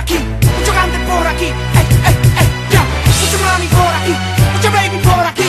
aquí, mucho grande por aquí, ya, mucho mami por aquí, mucho baby por aquí,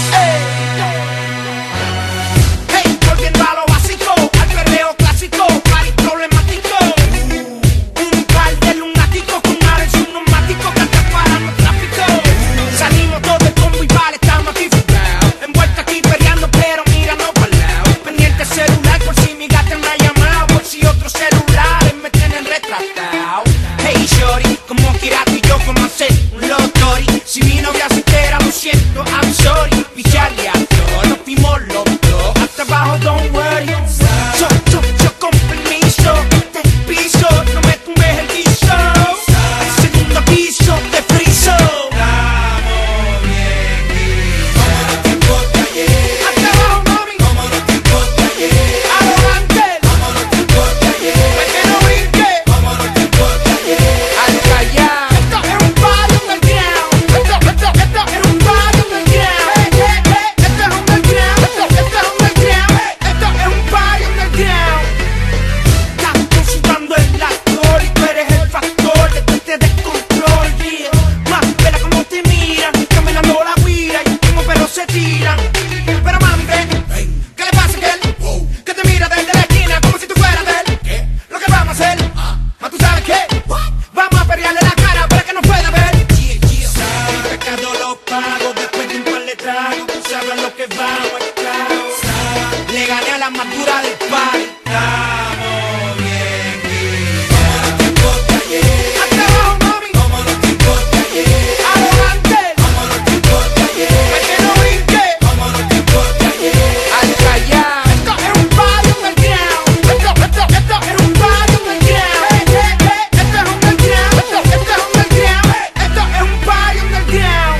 hey, volviendo a lo básico, al perreo clásico, party problemático, un par de lunáticos con ares y un neumático que andan parando el tráfico, salimos todo el combo y vale, estamos aquí fugados, envueltos aquí peleando pero mira no para el lado, pendiente celular por si mi gata me ha llamado, por si otros celulares me tienen retratado. Hey shorty, como Kirato y yo como hacer un lotori, si mi novia se entera lo siento, I'm sorry, picharle a todos, nos fuimos los dos, hasta abajo don't worry, yo con permiso, te piso, no me tumbes el guiso, el segundo piso te friso. Estamos bien guisos, como los tiempos de ayer. Hasta abajo mami, Como los tiempos de ayer. adelante, Como los tiempos de ayer. pues que no brinque, Como los tiempos de ayer. al callar. Esto es un party underground, esto es un party underground, esto es underground, esto es underground, esto es un party underground. Estás sudando el actor y tú eres el factor de este descontrol, yeah. Más vela como te miran, caminando la guira y como perros se tiran. Pero mami, ven, ¿qué le pasa a aquel? Que te mira desde la esquina como si tú fueras de él. ¿Qué? Lo que vamos a hacer, más tú sabes qué, vamos a pelearle la cara para que no pueda ver. El pecado lo pago después de un par de tragos. Tú sabes lo que vamos a estar. Le gané a la madura del party. Estamos bien guisos, como los tiempos de ayer. Hasta abajo mami, Como los tiempos de ayer. adelante, Como los tiempos de ayer. pues que no brinque, Como los tiempos de ayer. al callar. Esto es un party underground, esto es un party underground, esto es underground, esto es underground, esto es un party underground.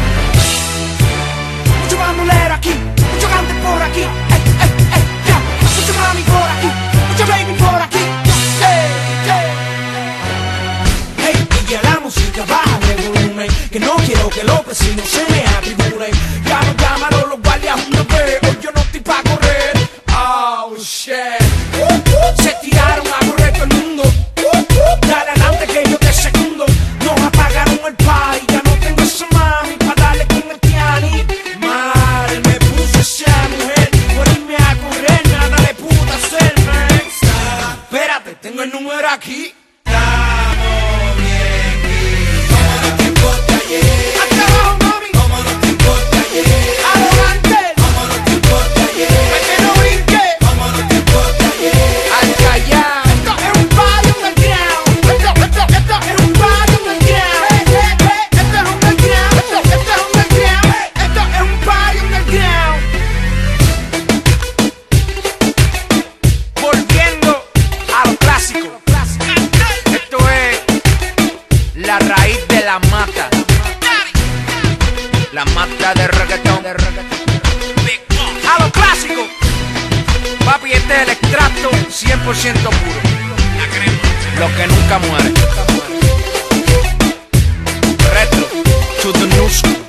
Mucho bandolero aquí, mucho grande por aquí, ya, mucho mami por aquí, mucho baby por aquí, hey, y ya la música baja de volumen, que no quiero que los vecinos se me atribulen. Ya no llamaron los guardias una vez, hoy yo no estoy pa' correr. Oh shit, se tiraron a correr todo el mundo. Dale adelante que yo te segundo. Nos apagaron el party, ya no tengo esa mami pa' darle con el piani. Madre, me puse esa mujer, por irme a correr nada le pude hacer, man. Espérate, tengo el número aquí. Estamos bien guisos, como los tiempos de ayer. Hasta abajo mami, Como los tiempos de ayer. adelante, Como los tiempos de ayer. pues que no brinque, Como los tiempos de ayer. al callar. Esto es un party underground, esto es un party underground, esto es underground, esto es underground, esto es un party underground. Volviendo a lo clásico, esto es la raíz de la mata de reggaetón, a lo clásico. Papi, este es el extracto 100% puro, lo que nunca muere. Retro to the new school.